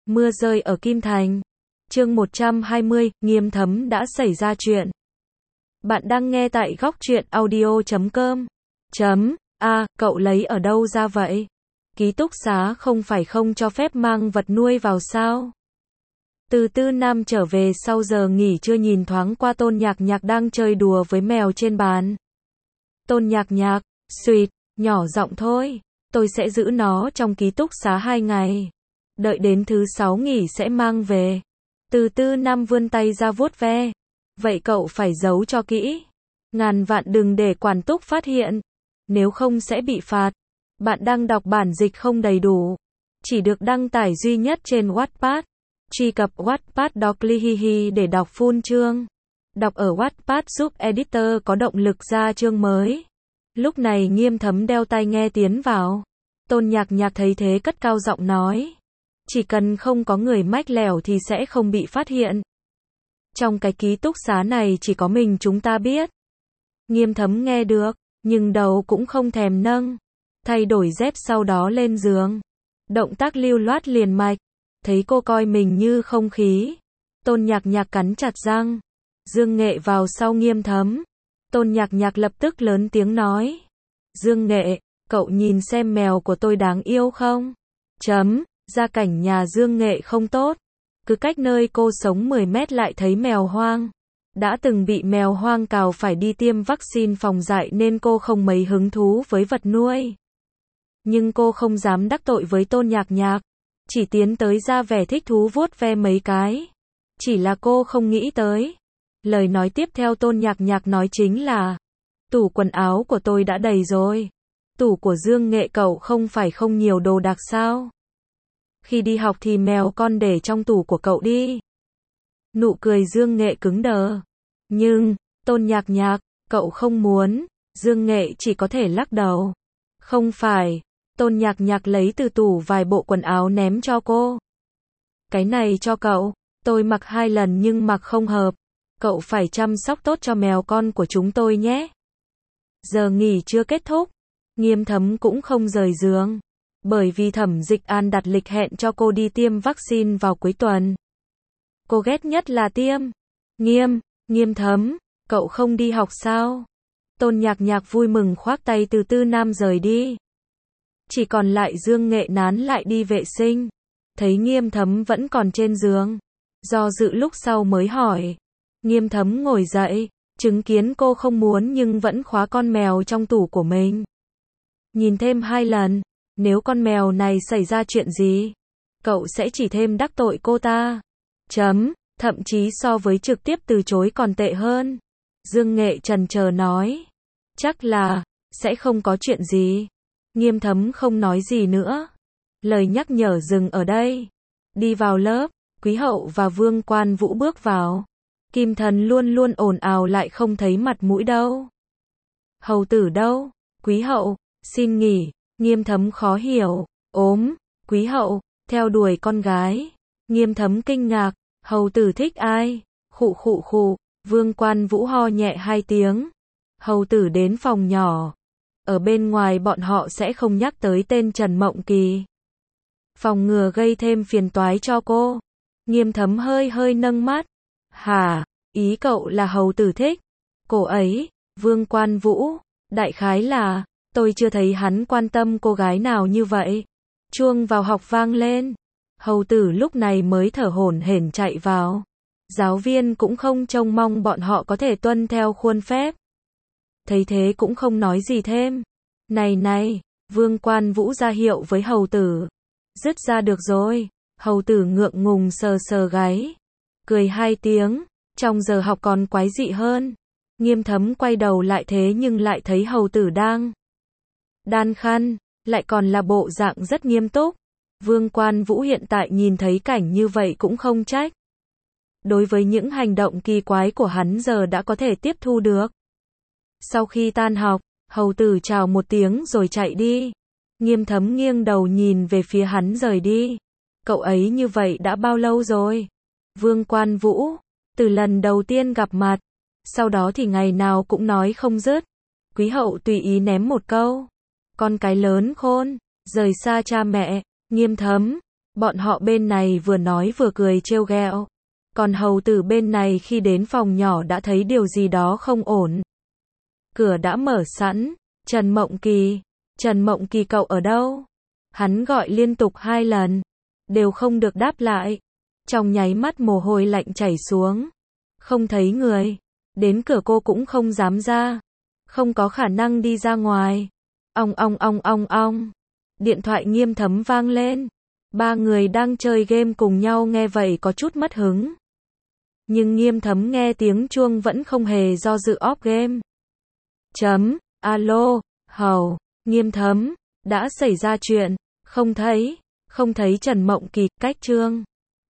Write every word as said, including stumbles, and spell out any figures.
Mưa rơi ở Kim Thành. Chương một trăm hai mươi, Nghiêm Thấm đã xảy ra chuyện. Bạn đang nghe tại góc truyện audio chấm com. Chấm, a, cậu lấy ở đâu ra vậy? Ký túc xá không phải không cho phép mang vật nuôi vào sao? Từ Tư Nam trở về sau giờ nghỉ trưa nhìn thoáng qua Tôn Nhạc Nhạc đang chơi đùa với mèo trên bàn. Tôn Nhạc Nhạc, suýt, nhỏ giọng thôi, tôi sẽ giữ nó trong ký túc xá hai ngày. Đợi đến thứ sáu nghỉ sẽ mang về. Từ Tư Nam vươn tay ra vuốt ve. Vậy cậu phải giấu cho kỹ. Ngàn vạn đừng để quản túc phát hiện. Nếu không sẽ bị phạt. Bạn đang đọc bản dịch không đầy đủ. Chỉ được đăng tải duy nhất trên Wattpad. Truy cập Wattpad Docclihihi để đọc full chương. Đọc ở Wattpad giúp editor có động lực ra chương mới. Lúc này Nghiêm Thấm đeo tai nghe tiến vào. Tôn Nhạc Nhạc thấy thế cất cao giọng nói. Chỉ cần không có người mách lẻo thì sẽ không bị phát hiện. Trong cái ký túc xá này chỉ có mình chúng ta biết. Nghiêm Thấm nghe được, nhưng đầu cũng không thèm nâng. Thay đổi dép sau đó lên giường. Động tác lưu loát liền mạch. Thấy cô coi mình như không khí. Tôn Nhạc Nhạc cắn chặt răng. Dương Nghệ vào sau Nghiêm Thấm. Tôn Nhạc Nhạc lập tức lớn tiếng nói. Dương Nghệ, cậu nhìn xem mèo của tôi đáng yêu không? Chấm, gia cảnh nhà Dương Nghệ không tốt. Cứ cách nơi cô sống mười mét lại thấy mèo hoang. Đã từng bị mèo hoang cào phải đi tiêm vaccine phòng dại nên cô không mấy hứng thú với vật nuôi. Nhưng cô không dám đắc tội với Tôn Nhạc Nhạc. Chỉ tiến tới ra vẻ thích thú vuốt ve mấy cái. Chỉ là cô không nghĩ tới. Lời nói tiếp theo Tôn Nhạc Nhạc nói chính là. Tủ quần áo của tôi đã đầy rồi. Tủ của Dương Nghệ cậu không phải không nhiều đồ đạc sao? Khi đi học thì mèo con để trong tủ của cậu đi. Nụ cười Dương Nghệ cứng đờ. Nhưng, Tôn Nhạc Nhạc, cậu không muốn. Dương Nghệ chỉ có thể lắc đầu. Không phải. Tôn Nhạc Nhạc lấy từ tủ vài bộ quần áo ném cho cô. Cái này cho cậu. Tôi mặc hai lần nhưng mặc không hợp. Cậu phải chăm sóc tốt cho mèo con của chúng tôi nhé. Giờ nghỉ chưa kết thúc. Nghiêm Thấm cũng không rời giường. Bởi vì Thẩm Dịch An đặt lịch hẹn cho cô đi tiêm vaccine vào cuối tuần. Cô ghét nhất là tiêm. Nghiêm, Nghiêm Thấm, cậu không đi học sao? Tôn Nhạc Nhạc vui mừng khoác tay Từ Tư Nam rời đi. Chỉ còn lại Dương Nghệ nán lại đi vệ sinh. Thấy Nghiêm Thấm vẫn còn trên giường. Do dự lúc sau mới hỏi. Nghiêm Thấm ngồi dậy, chứng kiến cô không muốn nhưng vẫn khóa con mèo trong tủ của mình. Nhìn thêm hai lần. Nếu con mèo này xảy ra chuyện gì, cậu sẽ chỉ thêm đắc tội cô ta. Chấm, thậm chí so với trực tiếp từ chối còn tệ hơn. Dương Nghệ chần chờ nói. Chắc là, sẽ không có chuyện gì. Nghiêm Thấm không nói gì nữa. Lời nhắc nhở dừng ở đây. Đi vào lớp, Quý Hậu và Vương Quan Vũ bước vào. Kim Thần luôn luôn ồn ào lại không thấy mặt mũi đâu. Hầu tử đâu? Quý Hậu, xin nghỉ. Nghiêm Thấm khó hiểu. Ốm, Quý Hậu, theo đuổi con gái. Nghiêm Thấm kinh ngạc. Hầu tử thích ai? Khụ khụ khụ. Vương Quan Vũ ho nhẹ hai tiếng. Hầu tử đến phòng nhỏ. Ở bên ngoài bọn họ sẽ không nhắc tới tên Trần Mộng Kỳ. Phòng ngừa gây thêm phiền toái cho cô. Nghiêm Thấm hơi hơi nâng mắt. Hả? Ý cậu là hầu tử thích? Cô ấy, Vương Quan Vũ, đại khái là, tôi chưa thấy hắn quan tâm cô gái nào như vậy. Chuông vào học vang lên. Hầu tử lúc này mới thở hổn hển chạy vào. Giáo viên cũng không trông mong bọn họ có thể tuân theo khuôn phép. Thấy thế cũng không nói gì thêm. Này này, Vương Quan Vũ ra hiệu với hầu tử. Dứt ra được rồi. Hầu tử ngượng ngùng sờ sờ gáy. Cười hai tiếng. Trong giờ học còn quái dị hơn. Nghiêm Thấm quay đầu lại thế nhưng lại thấy hầu tử đang đan khăn, lại còn là bộ dạng rất nghiêm túc. Vương Quan Vũ hiện tại nhìn thấy cảnh như vậy cũng không trách. Đối với những hành động kỳ quái của hắn giờ đã có thể tiếp thu được. Sau khi tan học, hầu tử chào một tiếng rồi chạy đi. Nghiêm Thấm nghiêng đầu nhìn về phía hắn rời đi. Cậu ấy như vậy đã bao lâu rồi? Vương Quan Vũ, từ lần đầu tiên gặp mặt, sau đó thì ngày nào cũng nói không dứt. Quý Hậu tùy ý ném một câu. Con cái lớn khôn, rời xa cha mẹ. Nghiêm Thấm, Bọn họ bên này vừa nói vừa cười trêu ghẹo. Còn hầu tử bên này khi đến phòng nhỏ đã thấy điều gì đó không ổn. Cửa đã mở sẵn. Trần Mộng Kỳ. Trần Mộng Kỳ cậu ở đâu? Hắn gọi liên tục hai lần. Đều không được đáp lại. Trong nháy mắt mồ hôi lạnh chảy xuống. Không thấy người. Đến cửa cô cũng không dám ra. Không có khả năng đi ra ngoài. Ong ong ong ong ong. Điện thoại Nghiêm Thấm vang lên. Ba người đang chơi game cùng nhau nghe vậy có chút mất hứng. Nhưng Nghiêm Thấm nghe tiếng chuông vẫn không hề do dự off game. Chấm, alo, hầu, Nghiêm Thấm, đã xảy ra chuyện, không thấy, không thấy Trần Mộng Kỳ, cách Trương.